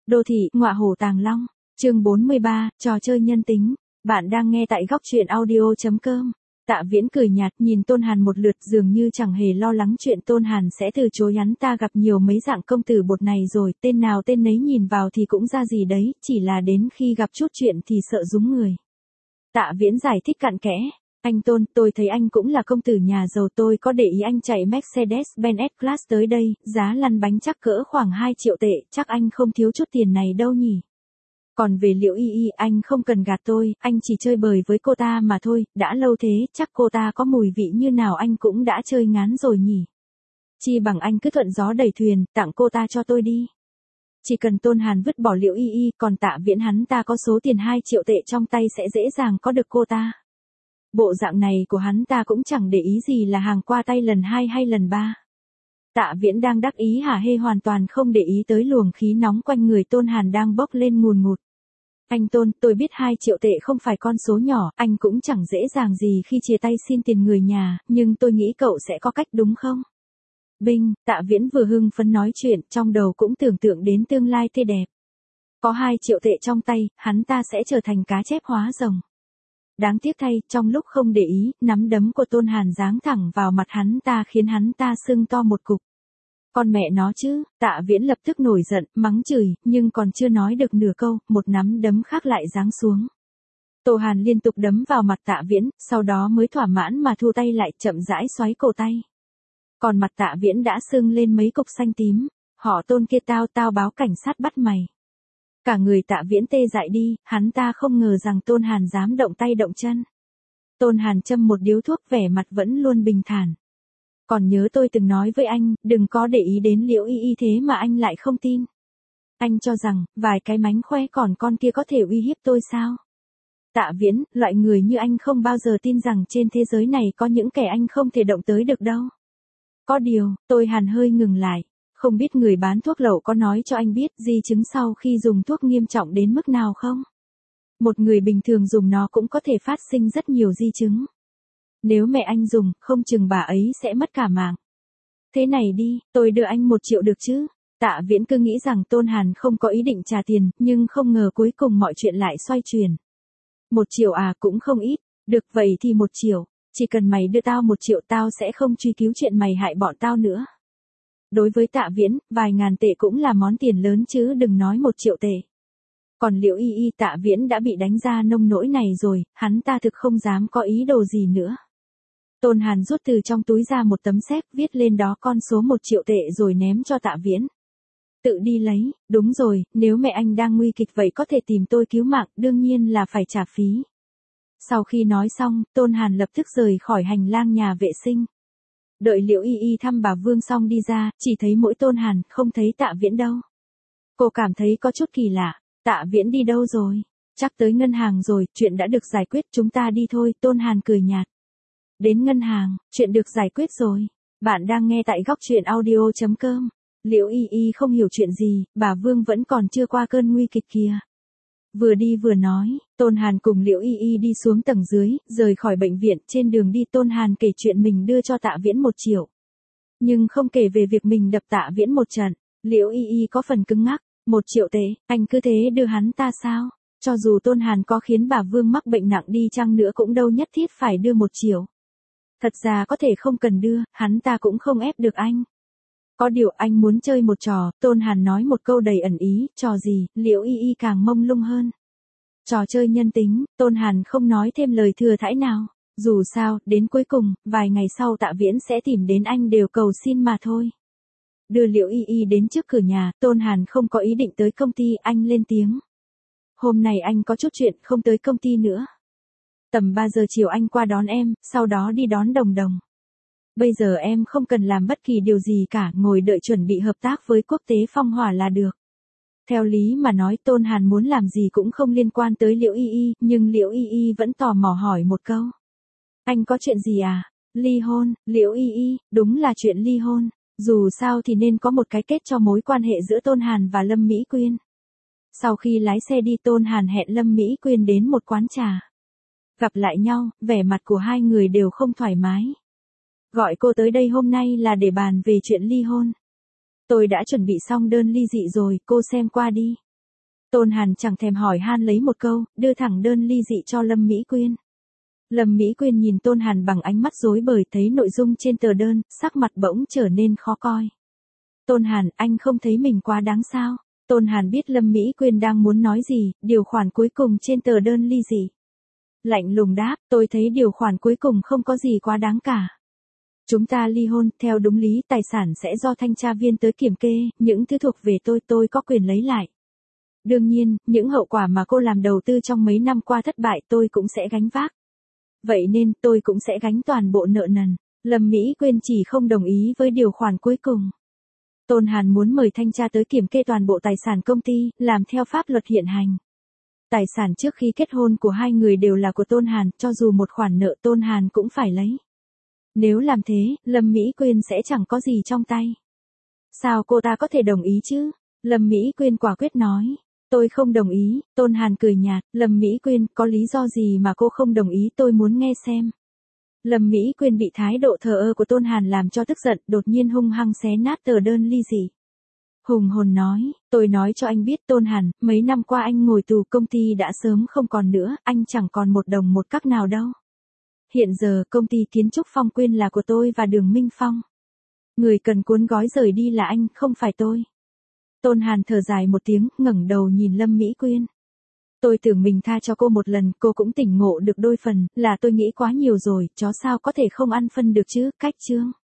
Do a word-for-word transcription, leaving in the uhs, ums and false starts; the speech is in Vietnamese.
Đô thị, ngọa hổ tàng long, chương bốn mươi ba, trò chơi nhân tính. Bạn đang nghe tại góc truyện audio.com. Tạ Viễn cười nhạt nhìn Tôn Hàn một lượt, dường như chẳng hề lo lắng chuyện Tôn Hàn sẽ từ chối hắn. Ta gặp nhiều mấy dạng công tử bột này rồi, tên nào tên nấy nhìn vào thì cũng ra gì đấy, chỉ là đến khi gặp chút chuyện thì sợ rúng người. Tạ Viễn giải thích cặn kẽ. Anh Tôn, tôi thấy anh cũng là công tử nhà giàu, tôi có để ý anh chạy Mercedes-Benz S-Class tới đây, giá lăn bánh chắc cỡ khoảng hai triệu tệ, chắc anh không thiếu chút tiền này đâu nhỉ. Còn về Liễu Y Y, anh không cần gạt tôi, anh chỉ chơi bời với cô ta mà thôi, đã lâu thế, chắc cô ta có mùi vị như nào anh cũng đã chơi ngán rồi nhỉ. Chi bằng anh cứ thuận gió đẩy thuyền, tặng cô ta cho tôi đi. Chỉ cần Tôn Hàn vứt bỏ Liễu Y Y, còn Tạ Viễn hắn ta có số tiền hai triệu tệ trong tay sẽ dễ dàng có được cô ta. Bộ dạng này của hắn ta cũng chẳng để ý gì là hàng qua tay lần hai hay lần ba. Tạ Viễn đang đắc ý hả hê, hoàn toàn không để ý tới luồng khí nóng quanh người Tôn Hàn đang bốc lên ngùn ngụt. Anh Tôn, tôi biết hai triệu tệ không phải con số nhỏ, anh cũng chẳng dễ dàng gì khi chia tay xin tiền người nhà, nhưng tôi nghĩ cậu sẽ có cách đúng không? Binh, Tạ Viễn vừa hưng phấn nói chuyện, trong đầu cũng tưởng tượng đến tương lai tươi đẹp. Có hai triệu tệ trong tay, hắn ta sẽ trở thành cá chép hóa rồng. Đáng tiếc thay, trong lúc không để ý, nắm đấm của Tôn Hàn giáng thẳng vào mặt hắn ta khiến hắn ta sưng to một cục. Con mẹ nó chứ, Tạ Viễn lập tức nổi giận, mắng chửi, nhưng còn chưa nói được nửa câu, một nắm đấm khác lại giáng xuống. Tô Hàn liên tục đấm vào mặt Tạ Viễn, sau đó mới thỏa mãn mà thu tay lại, chậm rãi xoáy cổ tay. Còn mặt Tạ Viễn đã sưng lên mấy cục xanh tím, họ Tôn kia tao tao báo cảnh sát bắt mày. Cả người Tạ Viễn tê dại đi, hắn ta không ngờ rằng Tôn Hàn dám động tay động chân. Tôn Hàn châm một điếu thuốc, vẻ mặt vẫn luôn bình thản. Còn nhớ tôi từng nói với anh, đừng có để ý đến Liễu Y Y, thế mà anh lại không tin. Anh cho rằng, vài cái mánh khoe còn con kia có thể uy hiếp tôi sao? Tạ Viễn, loại người như anh không bao giờ tin rằng trên thế giới này có những kẻ anh không thể động tới được đâu. Có điều, tôi Hàn hơi ngừng lại. Không biết người bán thuốc lậu có nói cho anh biết di chứng sau khi dùng thuốc nghiêm trọng đến mức nào không? Một người bình thường dùng nó cũng có thể phát sinh rất nhiều di chứng. Nếu mẹ anh dùng, không chừng bà ấy sẽ mất cả mạng. Thế này đi, tôi đưa anh một triệu được chứ? Tạ Viễn cứ nghĩ rằng Tôn Hàn không có ý định trả tiền, nhưng không ngờ cuối cùng mọi chuyện lại xoay chuyển. Một triệu à, cũng không ít. Được vậy thì một triệu. Chỉ cần mày đưa tao một triệu, tao sẽ không truy cứu chuyện mày hại bọn tao nữa. Đối với Tạ Viễn, vài ngàn tệ cũng là món tiền lớn chứ đừng nói một triệu tệ. Còn Liễu Y Y, Tạ Viễn đã bị đánh ra nông nỗi này rồi, hắn ta thực không dám có ý đồ gì nữa. Tôn Hàn rút từ trong túi ra một tấm séc, viết lên đó con số một triệu tệ rồi ném cho Tạ Viễn. Tự đi lấy, đúng rồi, nếu mẹ anh đang nguy kịch vậy có thể tìm tôi cứu mạng, đương nhiên là phải trả phí. Sau khi nói xong, Tôn Hàn lập tức rời khỏi hành lang nhà vệ sinh. Đợi Liễu Y Y thăm bà Vương xong đi ra, chỉ thấy mỗi Tôn Hàn, không thấy Tạ Viễn đâu. Cô cảm thấy có chút kỳ lạ, Tạ Viễn đi đâu rồi? Chắc tới ngân hàng rồi, chuyện đã được giải quyết, chúng ta đi thôi, Tôn Hàn cười nhạt. Đến ngân hàng, chuyện được giải quyết rồi. Bạn đang nghe tại góc truyện audio.com. Liễu Y Y không hiểu chuyện gì, bà Vương vẫn còn chưa qua cơn nguy kịch kia. Vừa đi vừa nói, Tôn Hàn cùng Liễu Y Y đi xuống tầng dưới, rời khỏi bệnh viện. Trên đường đi Tôn Hàn kể chuyện mình đưa cho Tạ Viễn một triệu. Nhưng không kể về việc mình đập Tạ Viễn một trận. Liễu Y Y có phần cứng ngắc, một triệu tệ, anh cứ thế đưa hắn ta sao? Cho dù Tôn Hàn có khiến bà Vương mắc bệnh nặng đi chăng nữa cũng đâu nhất thiết phải đưa một triệu. Thật ra có thể không cần đưa, hắn ta cũng không ép được anh. Có điều anh muốn chơi một trò, Tôn Hàn nói một câu đầy ẩn ý, trò gì, Liễu Y Y càng mông lung hơn. Trò chơi nhân tính, Tôn Hàn không nói thêm lời thừa thãi nào. Dù sao, đến cuối cùng, vài ngày sau Tạ Viễn sẽ tìm đến anh đều cầu xin mà thôi. Đưa Liễu Y Y đến trước cửa nhà, Tôn Hàn không có ý định tới công ty, anh lên tiếng. Hôm nay anh có chút chuyện, không tới công ty nữa. Tầm ba giờ chiều anh qua đón em, sau đó đi đón Đồng Đồng. Bây giờ em không cần làm bất kỳ điều gì cả, ngồi đợi chuẩn bị hợp tác với Quốc tế Phong Hỏa là được. Theo lý mà nói Tôn Hàn muốn làm gì cũng không liên quan tới Liễu Y Y, nhưng Liễu Y Y vẫn tò mò hỏi một câu. Anh có chuyện gì à? Ly hôn, Liễu Y Y, đúng là chuyện ly hôn. Dù sao thì nên có một cái kết cho mối quan hệ giữa Tôn Hàn và Lâm Mỹ Quyên. Sau khi lái xe đi Tôn Hàn hẹn Lâm Mỹ Quyên đến một quán trà. Gặp lại nhau, vẻ mặt của hai người đều không thoải mái. Gọi cô tới đây hôm nay là để bàn về chuyện ly hôn. Tôi đã chuẩn bị xong đơn ly dị rồi, cô xem qua đi. Tôn Hàn chẳng thèm hỏi han lấy một câu, đưa thẳng đơn ly dị cho Lâm Mỹ Quyên. Lâm Mỹ Quyên nhìn Tôn Hàn bằng ánh mắt rối bời, thấy nội dung trên tờ đơn, sắc mặt bỗng trở nên khó coi. Tôn Hàn, anh không thấy mình quá đáng sao? Tôn Hàn biết Lâm Mỹ Quyên đang muốn nói gì, điều khoản cuối cùng trên tờ đơn ly dị. Lạnh lùng đáp, tôi thấy điều khoản cuối cùng không có gì quá đáng cả. Chúng ta ly hôn, theo đúng lý, tài sản sẽ do thanh tra viên tới kiểm kê, những thứ thuộc về tôi tôi có quyền lấy lại. Đương nhiên, những hậu quả mà cô làm đầu tư trong mấy năm qua thất bại tôi cũng sẽ gánh vác. Vậy nên tôi cũng sẽ gánh toàn bộ nợ nần. Lâm Mỹ Quyên chỉ không đồng ý với điều khoản cuối cùng. Tôn Hàn muốn mời thanh tra tới kiểm kê toàn bộ tài sản công ty, làm theo pháp luật hiện hành. Tài sản trước khi kết hôn của hai người đều là của Tôn Hàn, cho dù một khoản nợ Tôn Hàn cũng phải lấy. Nếu làm thế, Lâm Mỹ Quyên sẽ chẳng có gì trong tay. Sao cô ta có thể đồng ý chứ? Lâm Mỹ Quyên quả quyết nói. Tôi không đồng ý, Tôn Hàn cười nhạt, Lâm Mỹ Quyên, có lý do gì mà cô không đồng ý, tôi muốn nghe xem. Lâm Mỹ Quyên bị thái độ thờ ơ của Tôn Hàn làm cho tức giận, đột nhiên hung hăng xé nát tờ đơn ly dị. Hùng hồn nói, tôi nói cho anh biết Tôn Hàn, mấy năm qua anh ngồi tù, công ty đã sớm không còn nữa, anh chẳng còn một đồng một cắc nào đâu. Hiện giờ công ty kiến trúc Phong Quyên là của tôi và Đường Minh Phong. Người cần cuốn gói rời đi là anh, không phải tôi. Tôn Hàn thở dài một tiếng, ngẩng đầu nhìn Lâm Mỹ Quyên. Tôi tưởng mình tha cho cô một lần, cô cũng tỉnh ngộ được đôi phần, là tôi nghĩ quá nhiều rồi, chó sao có thể không ăn phân được chứ, cách chương.